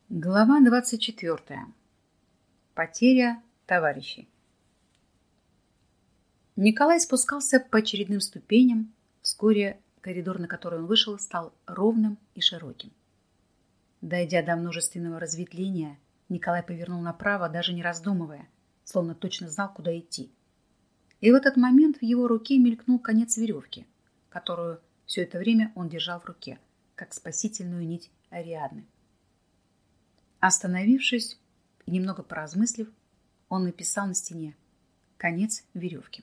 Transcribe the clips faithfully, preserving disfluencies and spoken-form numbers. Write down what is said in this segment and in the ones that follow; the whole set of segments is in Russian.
Глава двадцать четвёртая. Потеря товарищей. Николай спускался по очередным ступеням. Вскоре коридор, на который он вышел, стал ровным и широким. Дойдя до множественного разветвления, Николай повернул направо, даже не раздумывая, словно точно знал, куда идти. И в этот момент в его руке мелькнул конец веревки, которую все это время он держал в руке, как спасительную нить Ариадны. Остановившись и немного поразмыслив, он написал на стене «Конец веревки».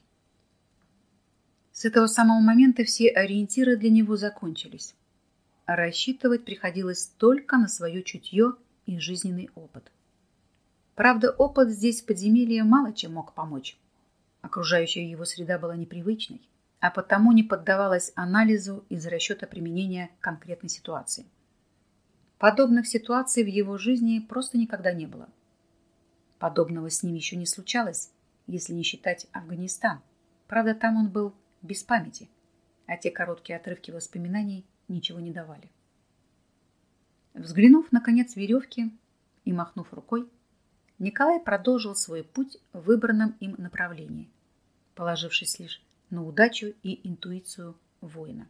С этого самого момента все ориентиры для него закончились. А рассчитывать приходилось только на свое чутье и жизненный опыт. Правда, опыт здесь в подземелье мало чем мог помочь. Окружающая его среда была непривычной, а потому не поддавалась анализу из расчета применения конкретной ситуации. Подобных ситуаций в его жизни просто никогда не было. Подобного с ним еще не случалось, если не считать Афганистан. Правда, там он был без памяти, а те короткие отрывки воспоминаний ничего не давали. Взглянув на конец веревки и махнув рукой, Николай продолжил свой путь в выбранном им направлении, положившись лишь на удачу и интуицию воина.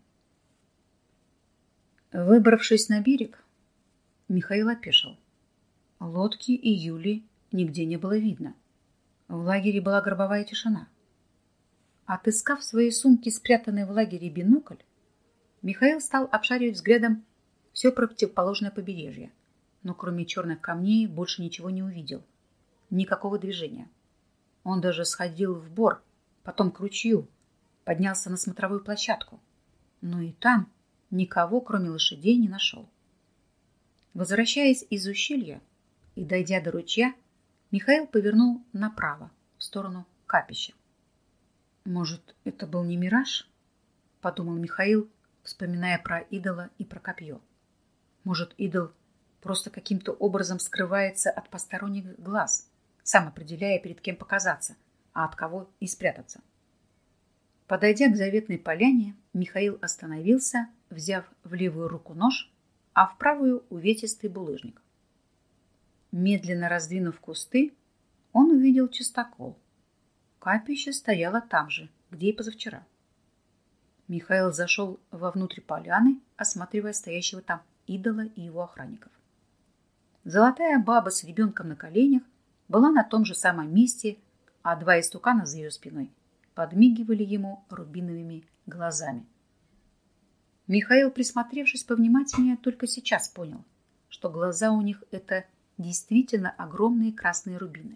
Выбравшись на берег, Михаил опешил. Лодки и Юли нигде не было видно. В лагере была гробовая тишина. Отыскав в своей сумке спрятанный в лагере бинокль, Михаил стал обшаривать взглядом все противоположное побережье, но кроме черных камней больше ничего не увидел. Никакого движения. Он даже сходил в бор, потом к ручью, поднялся на смотровую площадку, но и там никого, кроме лошадей, не нашел. Возвращаясь из ущелья и дойдя до ручья, Михаил повернул направо, в сторону капища. «Может, это был не мираж?» — подумал Михаил, вспоминая про идола и про копье. «Может, идол просто каким-то образом скрывается от посторонних глаз, сам определяя, перед кем показаться, а от кого и спрятаться?» Подойдя к заветной поляне, Михаил остановился, взяв в левую руку нож, а в правую увесистый булыжник. Медленно раздвинув кусты, он увидел частокол. Капище стояло там же, где и позавчера. Михаил зашел вовнутрь поляны, осматривая стоящего там идола и его охранников. Золотая баба с ребенком на коленях была на том же самом месте, а два истукана за ее спиной подмигивали ему рубиновыми глазами. Михаил, присмотревшись повнимательнее, только сейчас понял, что глаза у них — это действительно огромные красные рубины.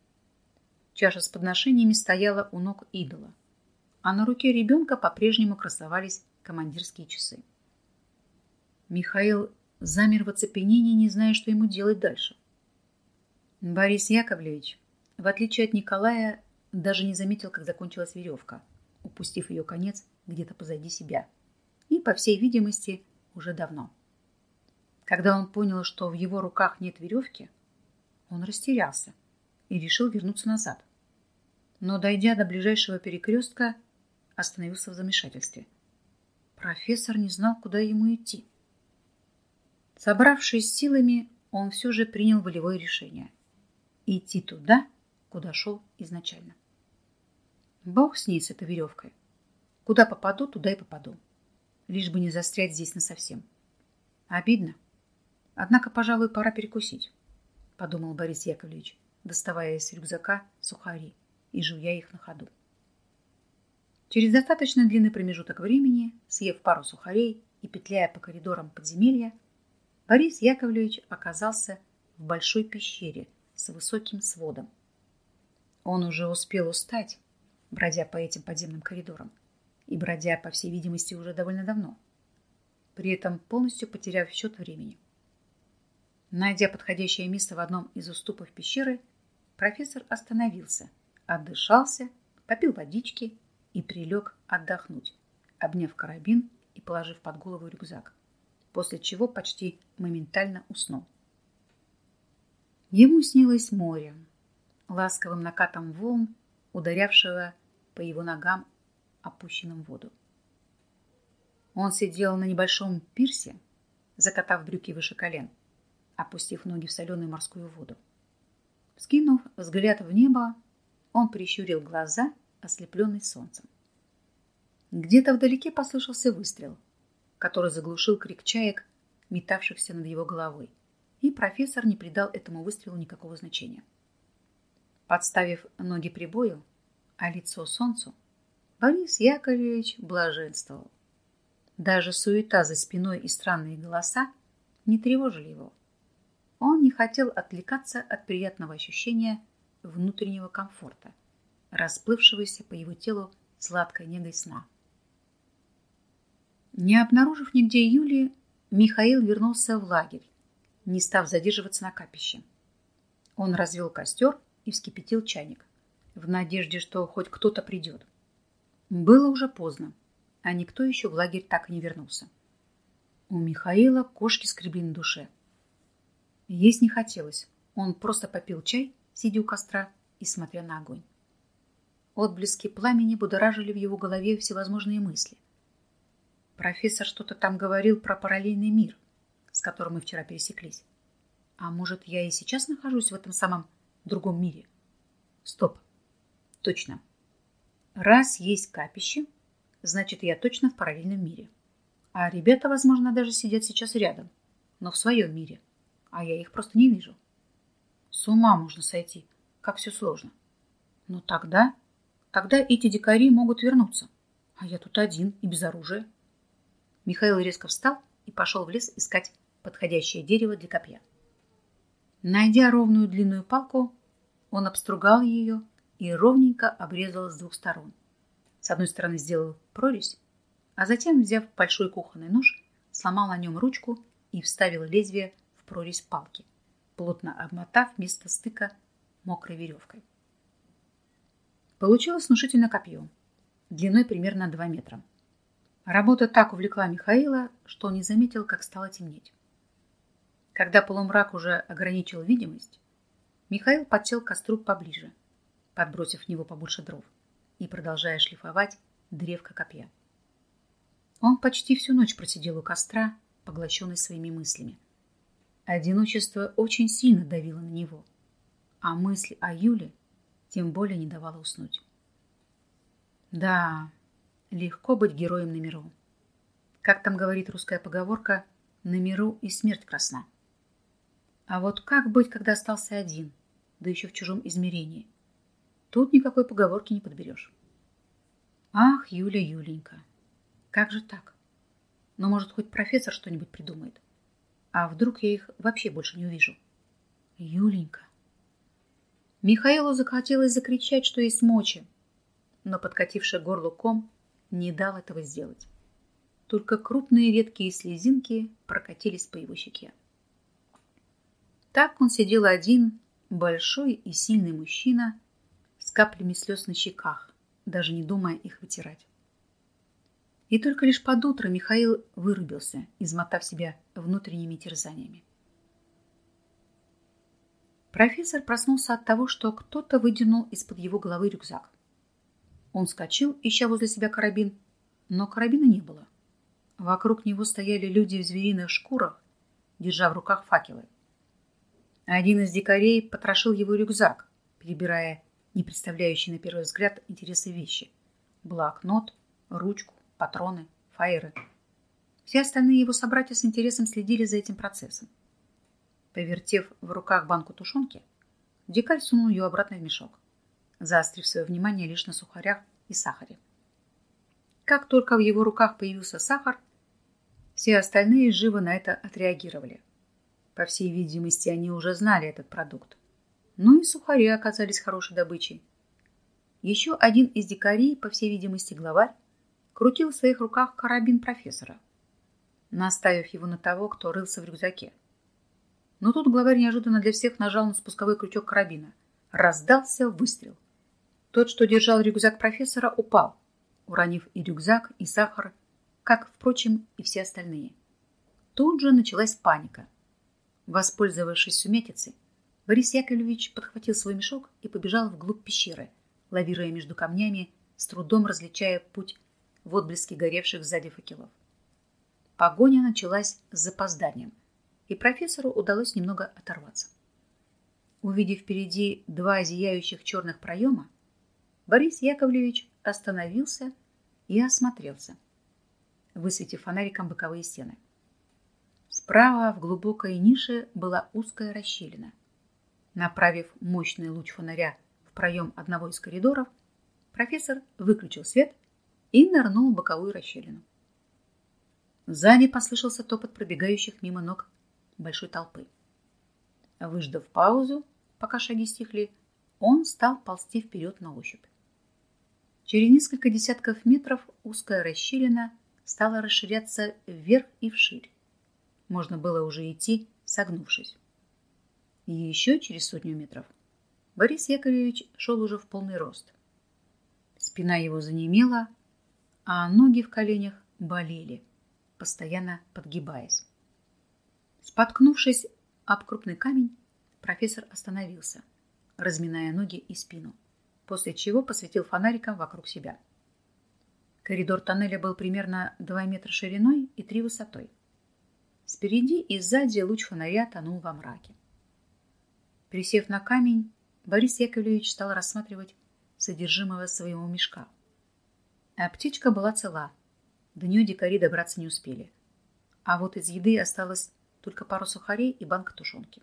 Чаша с подношениями стояла у ног идола, а на руке ребенка по-прежнему красовались командирские часы. Михаил замер в оцепенении, не зная, что ему делать дальше. Борис Яковлевич, в отличие от Николая, даже не заметил, как закончилась веревка, упустив ее конец где-то позади себя. И, по всей видимости, уже давно. Когда он понял, что в его руках нет веревки, он растерялся и решил вернуться назад. Но, дойдя до ближайшего перекрестка, остановился в замешательстве. Профессор не знал, куда ему идти. Собравшись силами, он все же принял волевое решение – идти туда, куда шел изначально. Бог с ней, с этой веревкой. Куда попаду, туда и попаду. Лишь бы не застрять здесь насовсем. Обидно. Однако, пожалуй, пора перекусить, подумал Борис Яковлевич, доставая из рюкзака сухари и жуя их на ходу. Через достаточно длинный промежуток времени, съев пару сухарей и петляя по коридорам подземелья, Борис Яковлевич оказался в большой пещере с высоким сводом. Он уже успел устать, бродя по этим подземным коридорам, и бродя, по всей видимости, уже довольно давно, при этом полностью потеряв счет времени. Найдя подходящее место в одном из уступов пещеры, профессор остановился, отдышался, попил водички и прилег отдохнуть, обняв карабин и положив под голову рюкзак, после чего почти моментально уснул. Ему снилось море, ласковым накатом волн, ударявшего по его ногам, опущенным в воду. Он сидел на небольшом пирсе, закатав брюки выше колен, опустив ноги в соленую морскую воду. Скинув взгляд в небо, он прищурил глаза, ослепленный солнцем. Где-то вдалеке послышался выстрел, который заглушил крик чаек, метавшихся над его головой, и профессор не придал этому выстрелу никакого значения. Подставив ноги прибою, а лицо солнцу, Борис Яковлевич блаженствовал. Даже суета за спиной и странные голоса не тревожили его. Он не хотел отвлекаться от приятного ощущения внутреннего комфорта, расплывшегося по его телу сладкой негой сна. Не обнаружив нигде Юлии, Михаил вернулся в лагерь, не став задерживаться на капище. Он развел костер и вскипятил чайник, в надежде, что хоть кто-то придет. Было уже поздно, а никто еще в лагерь так и не вернулся. У Михаила кошки скребли на душе. Есть не хотелось, он просто попил чай, сидя у костра и смотря на огонь. Отблески пламени будоражили в его голове всевозможные мысли. Профессор что-то там говорил про параллельный мир, с которым мы вчера пересеклись. А может, я и сейчас нахожусь в этом самом другом мире? Стоп. Точно. Раз есть капище, значит, я точно в параллельном мире. А ребята, возможно, даже сидят сейчас рядом, но в своем мире. А я их просто не вижу. С ума можно сойти, как все сложно. Но тогда, тогда эти дикари могут вернуться. А я тут один и без оружия. Михаил резко встал и пошел в лес искать подходящее дерево для копья. Найдя ровную длинную палку, он обстругал ее и ровненько обрезал с двух сторон. С одной стороны сделал прорезь, а затем, взяв большой кухонный нож, сломал на нем ручку и вставил лезвие в прорезь палки, плотно обмотав место стыка мокрой веревкой. Получилось внушительное копье, длиной примерно два метра. Работа так увлекла Михаила, что он не заметил, как стало темнеть. Когда полумрак уже ограничил видимость, Михаил подсел к костру поближе, подбросив в него побольше дров и продолжая шлифовать древко копья. Он почти всю ночь просидел у костра, поглощенный своими мыслями. Одиночество очень сильно давило на него, а мысль о Юле тем более не давала уснуть. Да, легко быть героем на миру. Как там говорит русская поговорка, на миру и смерть красна. А вот как быть, когда остался один, да еще в чужом измерении? Тут никакой поговорки не подберешь. Ах, Юля, Юленька, как же так? Но, может, хоть профессор что-нибудь придумает. А вдруг я их вообще больше не увижу? Юленька. Михаилу захотелось закричать, что есть мочи, но подкативший горлу ком не дал этого сделать. Только крупные редкие слезинки прокатились по его щеке. Так он сидел один, большой и сильный мужчина, с каплями слез на щеках, даже не думая их вытирать. И только лишь под утро Михаил вырубился, измотав себя внутренними терзаниями. Профессор проснулся от того, что кто-то выдернул из-под его головы рюкзак. Он вскочил, ища возле себя карабин, но карабина не было. Вокруг него стояли люди в звериных шкурах, держа в руках факелы. Один из дикарей потрошил его рюкзак, перебирая не представляющие на первый взгляд интересы вещи: блокнот, ручку, патроны, фаеры. Все остальные его собратья с интересом следили за этим процессом. Повертев в руках банку тушенки, дикарь сунул ее обратно в мешок, заострив свое внимание лишь на сухарях и сахаре. Как только в его руках появился сахар, все остальные живо на это отреагировали. По всей видимости, они уже знали этот продукт. Ну и сухари оказались хорошей добычей. Еще один из дикарей, по всей видимости главарь, крутил в своих руках карабин профессора, наставив его на того, кто рылся в рюкзаке. Но тут главарь неожиданно для всех нажал на спусковой крючок карабина. Раздался выстрел. Тот, что держал рюкзак профессора, упал, уронив и рюкзак, и сахар, как, впрочем, и все остальные. Тут же началась паника. Воспользовавшись сумятицей, Борис Яковлевич подхватил свой мешок и побежал вглубь пещеры, лавируя между камнями, с трудом различая путь в отблеске горевших сзади факелов. Погоня началась с запозданием, и профессору удалось немного оторваться. Увидев впереди два зияющих черных проема, Борис Яковлевич остановился и осмотрелся, высветив фонариком боковые стены. Справа в глубокой нише была узкая расщелина. Направив мощный луч фонаря в проем одного из коридоров, профессор выключил свет и нырнул в боковую расщелину. Сзади послышался топот пробегающих мимо ног большой толпы. Выждав паузу, пока шаги стихли, он стал ползти вперед на ощупь. Через несколько десятков метров узкая расщелина стала расширяться вверх и вширь. Можно было уже идти, согнувшись. И еще через сотню метров Борис Яковлевич шел уже в полный рост. Спина его занемела, а ноги в коленях болели, постоянно подгибаясь. Споткнувшись об крупный камень, профессор остановился, разминая ноги и спину, после чего посветил фонариком вокруг себя. Коридор тоннеля был примерно два метра шириной и три высотой. Спереди и сзади луч фонаря тонул во мраке. Присев на камень, Борис Яковлевич стал рассматривать содержимое своего мешка. Аптечка была цела, до нее дикари добраться не успели. А вот из еды осталось только пару сухарей и банка тушенки.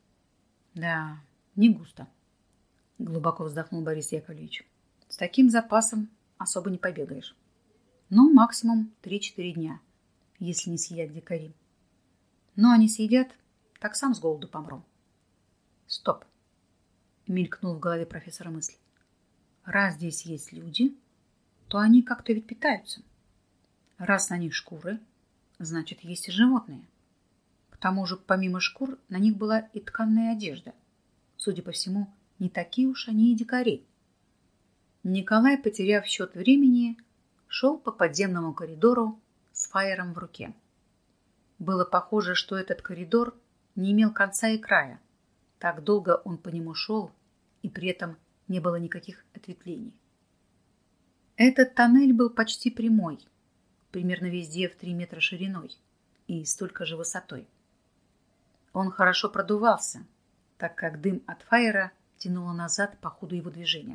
Да, не густо. Глубоко вздохнул Борис Яковлевич. С таким запасом особо не побегаешь. Ну, максимум три-четыре дня, если не съедят дикари. Но они съедят, так сам с голоду помру. Стоп! Мелькнул в голове профессора мысль. Раз здесь есть люди, то они как-то ведь питаются. Раз на них шкуры, значит, есть и животные. К тому же, помимо шкур, на них была и тканная одежда. Судя по всему, не такие уж они и дикари. Николай, потеряв счет времени, шел по подземному коридору с фаером в руке. Было похоже, что этот коридор не имел конца и края. Так долго он по нему шел, и при этом не было никаких ответвлений. Этот тоннель был почти прямой, примерно везде в три метра шириной и столько же высотой. Он хорошо продувался, так как дым от фаера тянуло назад по ходу его движения.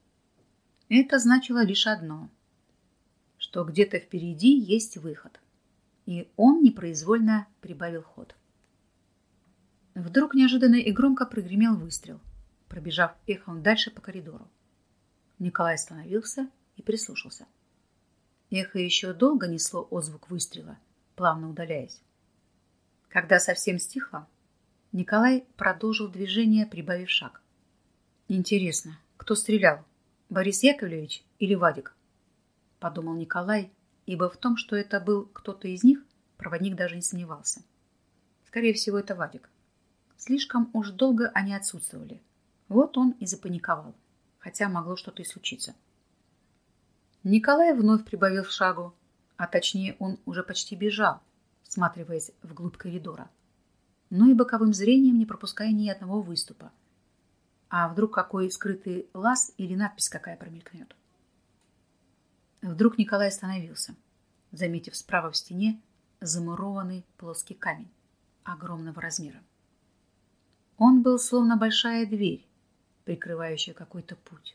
Это значило лишь одно, что где-то впереди есть выход, и он непроизвольно прибавил ход. Вдруг неожиданно и громко прогремел выстрел, пробежав эхом дальше по коридору. Николай остановился и прислушался. Эхо еще долго несло отзвук выстрела, плавно удаляясь. Когда совсем стихло, Николай продолжил движение, прибавив шаг. Интересно, кто стрелял, Борис Яковлевич или Вадик? Подумал Николай, ибо в том, что это был кто-то из них, проводник даже не сомневался. Скорее всего, это Вадик. Слишком уж долго они отсутствовали. Вот он и запаниковал, хотя могло что-то и случиться. Николай вновь прибавил шагу, а точнее он уже почти бежал, всматриваясь вглубь коридора, но и боковым зрением не пропуская ни одного выступа. А вдруг какой скрытый лаз или надпись какая промелькнет? Вдруг Николай остановился, заметив справа в стене замурованный плоский камень огромного размера. Он был словно большая дверь, прикрывающая какой-то путь.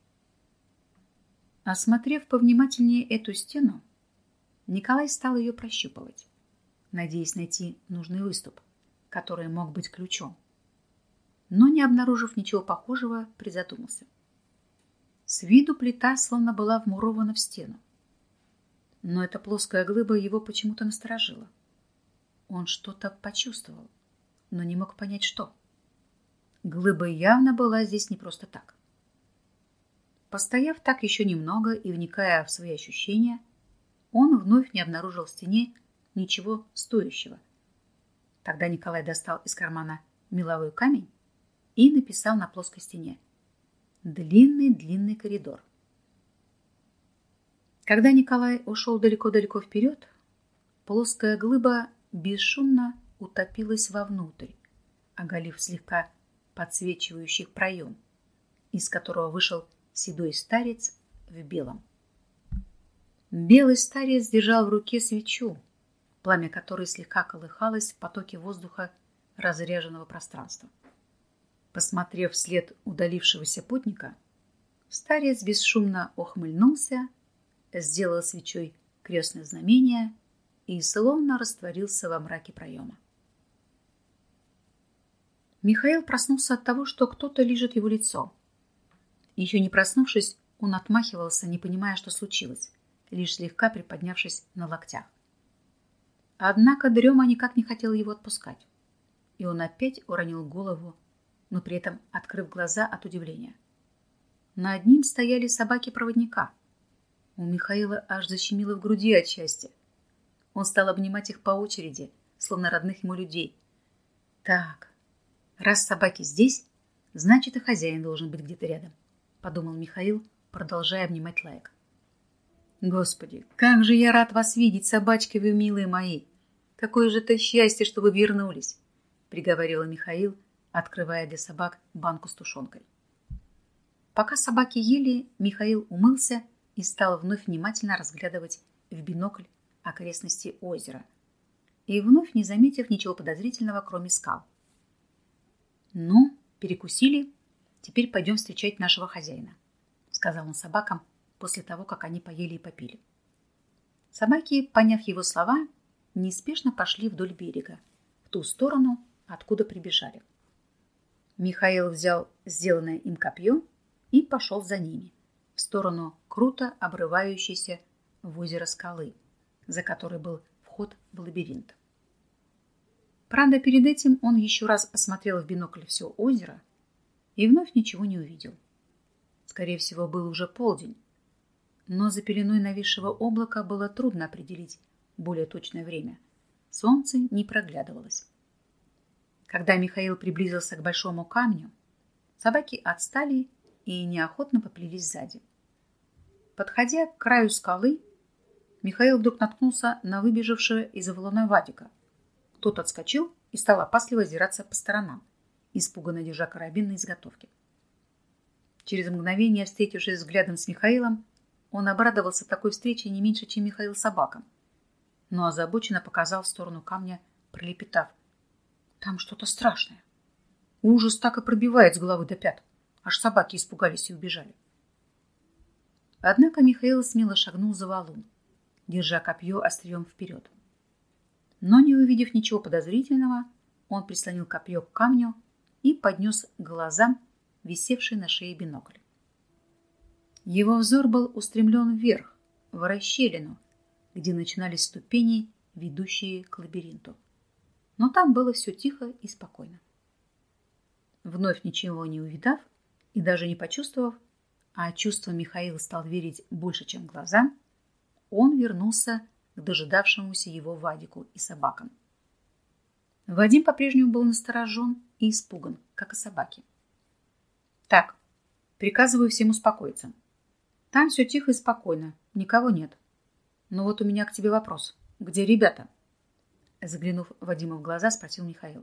Осмотрев повнимательнее эту стену, Николай стал ее прощупывать, надеясь найти нужный выступ, который мог быть ключом. Но, не обнаружив ничего похожего, призадумался. С виду плита словно была вмурована в стену. Но эта плоская глыба его почему-то насторожила. Он что-то почувствовал, но не мог понять, что. Глыба явно была здесь не просто так. Постояв так еще немного и вникая в свои ощущения, он вновь не обнаружил в стене ничего стоящего. Тогда Николай достал из кармана меловой камень и написал на плоской стене: «Длинный-длинный коридор». Когда Николай ушел далеко-далеко вперед, плоская глыба бесшумно утопилась вовнутрь, оголив слегка подсвечивающий проем, из которого вышел седой старец в белом. Белый старец держал в руке свечу, пламя которой слегка колыхалось в потоке воздуха разреженного пространства. Посмотрев вслед удалившегося путника, старец бесшумно ухмыльнулся, сделал свечой крестное знамение и словно растворился во мраке проема. Михаил проснулся от того, что кто-то лижет его лицо. Еще не проснувшись, он отмахивался, не понимая, что случилось, лишь слегка приподнявшись на локтях. Однако дрема никак не хотела его отпускать, и он опять уронил голову, но при этом открыв глаза от удивления. Над ним стояли собаки проводника. У Михаила аж защемило в груди от счастья. Он стал обнимать их по очереди, словно родных ему людей. Так, раз собаки здесь, значит и хозяин должен быть где-то рядом, подумал Михаил, продолжая обнимать Лаек. Господи, как же я рад вас видеть, собачки вы, милые мои! Какое же это счастье, что вы вернулись! Приговорил Михаил, открывая для собак банку с тушенкой. Пока собаки ели, Михаил умылся и стал вновь внимательно разглядывать в бинокль окрестности озера, и вновь не заметив ничего подозрительного, кроме скал. «Ну, перекусили, теперь пойдем встречать нашего хозяина», — сказал он собакам после того, как они поели и попили. Собаки, поняв его слова, неспешно пошли вдоль берега, в ту сторону, откуда прибежали. Михаил взял сделанное им копье и пошел за ними, в сторону круто обрывающейся в озеро скалы, за которой был вход в лабиринт. Правда, перед этим он еще раз осмотрел в бинокль все озеро и вновь ничего не увидел. Скорее всего, был уже полдень, но за пеленой нависшего облака было трудно определить более точное время. Солнце не проглядывалось. Когда Михаил приблизился к большому камню, собаки отстали и неохотно поплелись сзади. Подходя к краю скалы, Михаил вдруг наткнулся на выбежавшего из валуна Вадика. Тот отскочил и стал опасливо озираться по сторонам, испуганно держа карабин на изготовке. Через мгновение, встретившись взглядом с Михаилом, он обрадовался такой встрече не меньше, чем Михаил собакам, но озабоченно показал в сторону камня, пролепетав: «Там что-то страшное. Ужас так и пробивает с головы до пят, аж собаки испугались и убежали». Однако Михаил смело шагнул за валун, держа копье острием вперед. Но, не увидев ничего подозрительного, он прислонил копье к камню и поднес к глазам висевший на шее бинокль. Его взор был устремлен вверх, в расщелину, где начинались ступени, ведущие к лабиринту. Но там было все тихо и спокойно. Вновь ничего не увидав и даже не почувствовав, а чувствам Михаил стал верить больше, чем глазам, он вернулся к дожидавшемуся его Вадику и собакам. Вадим по-прежнему был насторожен и испуган, как и собаки. «Так, приказываю всем успокоиться. Там все тихо и спокойно, никого нет. Но вот у меня к тебе вопрос. Где ребята?» Заглянув Вадиму в глаза, спросил Михаил.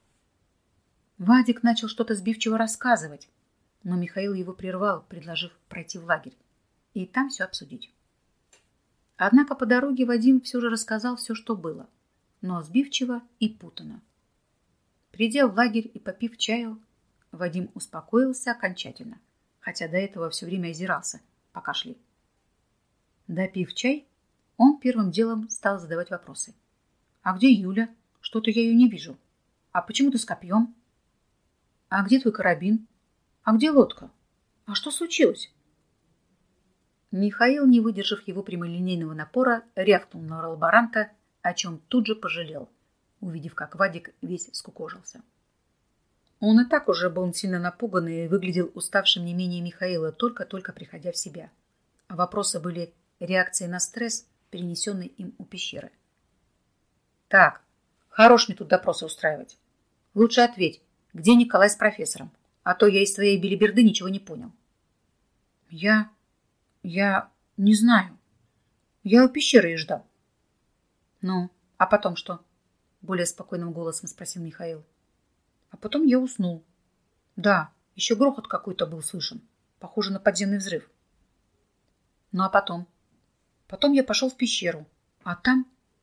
Вадик начал что-то сбивчиво рассказывать, но Михаил его прервал, предложив пройти в лагерь и там все обсудить. Однако по дороге Вадим все же рассказал все, что было, но сбивчиво и путано. Придя в лагерь и попив чаю, Вадим успокоился окончательно, хотя до этого все время озирался, пока шли. Допив чай, он первым делом стал задавать вопросы. «А где Юля? Что-то я ее не вижу. А почему ты с копьем? А где твой карабин? А где лодка? А что случилось?» Михаил, не выдержав его прямолинейного напора, рявкнул на лаборанта, о чем тут же пожалел, увидев, как Вадик весь скукожился. Он и так уже был сильно напуган и выглядел уставшим не менее Михаила, только-только приходя в себя. Вопросы были реакцией на стресс, перенесенный им у пещеры. «Так, хорош мне тут допросы устраивать. Лучше ответь, где Николай с профессором, а то я из твоей белиберды ничего не понял». «Я... я не знаю. Я у пещеры их ждал». «Ну, а потом что?» — более спокойным голосом спросил Михаил. «А потом я уснул. Да, еще грохот какой-то был слышен, похоже на подземный взрыв». «Ну а потом?» «Потом я пошел в пещеру, а там...»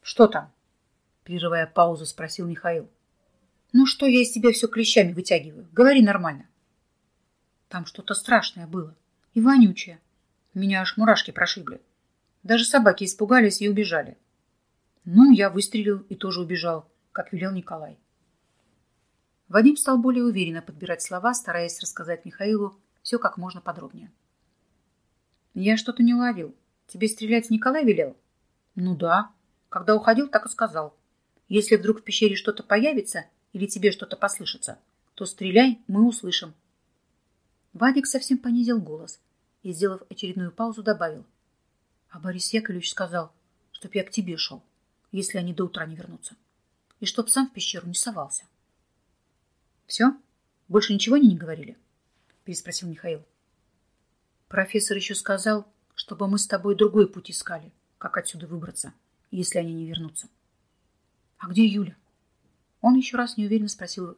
Что там? Прерывая паузу, спросил Михаил. Ну что я из тебя все клещами вытягиваю? Говори нормально. Там что-то страшное было. И вонючее. Меня аж мурашки прошибли. Даже собаки испугались и убежали. Ну, я выстрелил и тоже убежал, как велел Николай. Вадим стал более уверенно подбирать слова, стараясь рассказать Михаилу все как можно подробнее. Я что-то не уловил. Тебе стрелять Николай велел? Ну да. Когда уходил, так и сказал. Если вдруг в пещере что-то появится или тебе что-то послышится, то стреляй, мы услышим. Вадик совсем понизил голос и, сделав очередную паузу, добавил. А Борис Яковлевич сказал, чтоб я к тебе шел, если они до утра не вернутся, и чтоб сам в пещеру не совался. Все? Больше ничего они не говорили? Переспросил Михаил. Профессор еще сказал, чтобы мы с тобой другой путь искали, как отсюда выбраться, если они не вернутся. А где Юля? Он еще раз неуверенно спросил.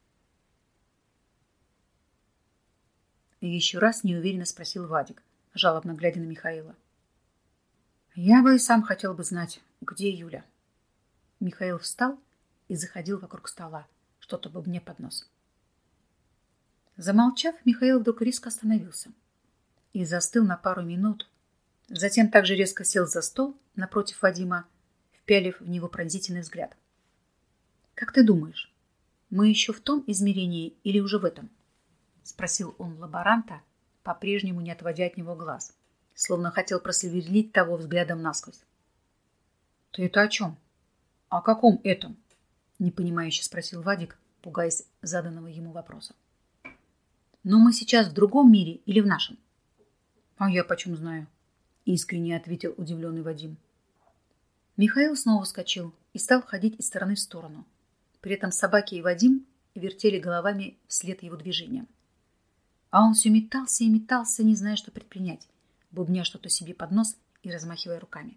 И еще раз неуверенно спросил Вадик, жалобно глядя на Михаила. Я бы и сам хотел бы знать, где Юля. Михаил встал и заходил вокруг стола, что-то бубня под нос. Замолчав, Михаил вдруг резко остановился и застыл на пару минут, затем также резко сел за стол напротив Вадима, впялив в него пронзительный взгляд. «Как ты думаешь, мы еще в том измерении или уже в этом?» — спросил он лаборанта, по-прежнему не отводя от него глаз, словно хотел просверлить того взглядом насквозь. «Ты это о чем? О каком этом?» — непонимающе спросил Вадик, пугаясь заданного ему вопроса. «Но мы сейчас в другом мире или в нашем?» «А я почем знаю?» — искренне ответил удивленный Вадим. Михаил снова вскочил и стал ходить из стороны в сторону. При этом собаки и Вадим вертели головами вслед его движениям. А он все метался и метался, не зная, что предпринять, бубня что-то себе под нос и размахивая руками.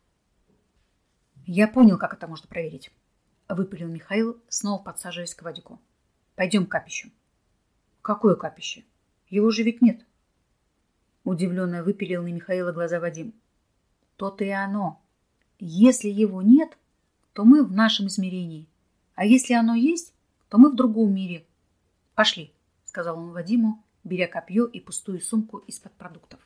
«Я понял, как это можно проверить», — выпалил Михаил, снова подсаживаясь к Вадику. «Пойдем к капищу». «Какое капище? Его же ведь нет». Удивленно выпилил на Михаила глаза Вадим. «То-то и оно. Если его нет, то мы в нашем измерении. А если оно есть, то мы в другом мире. Пошли», — сказал он Вадиму, беря копье и пустую сумку из-под продуктов.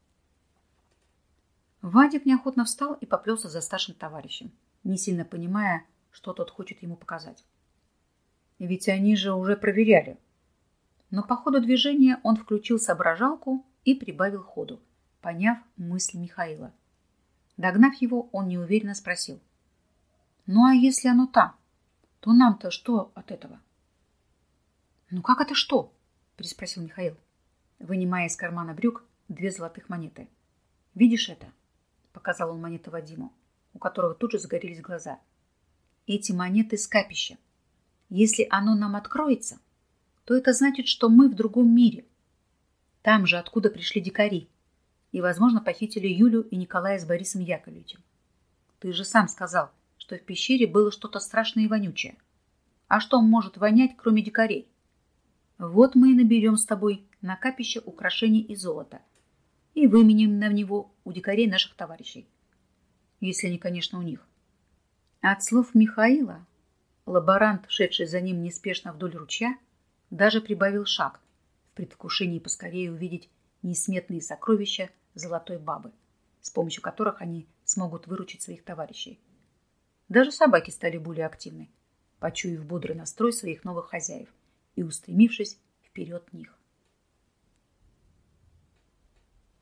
Вадик неохотно встал и поплелся за старшим товарищем, не сильно понимая, что тот хочет ему показать. Ведь они же уже проверяли. Но по ходу движения он включил соображалку и прибавил ходу, поняв мысль Михаила. Догнав его, он неуверенно спросил. «Ну а если оно там, то нам-то что от этого?» «Ну как это что?» — переспросил Михаил, вынимая из кармана брюк две золотых монеты. «Видишь это?» — показал он монеты Вадиму, у которого тут же загорелись глаза. «Эти монеты с капища. Если оно нам откроется, то это значит, что мы в другом мире. Там же, откуда пришли дикари, и, возможно, похитили Юлю и Николая с Борисом Яковлевичем. Ты же сам сказал, что в пещере было что-то страшное и вонючее. А что может вонять, кроме дикарей? Вот мы и наберем с тобой на капище украшений из золота и выменим на него у дикарей наших товарищей. Если они, конечно, у них». От слов Михаила лаборант, шедший за ним неспешно вдоль ручья, даже прибавил шаг в предвкушении поскорее увидеть несметные сокровища золотой бабы, с помощью которых они смогут выручить своих товарищей. Даже собаки стали более активны, почуяв бодрый настрой своих новых хозяев и устремившись вперед них.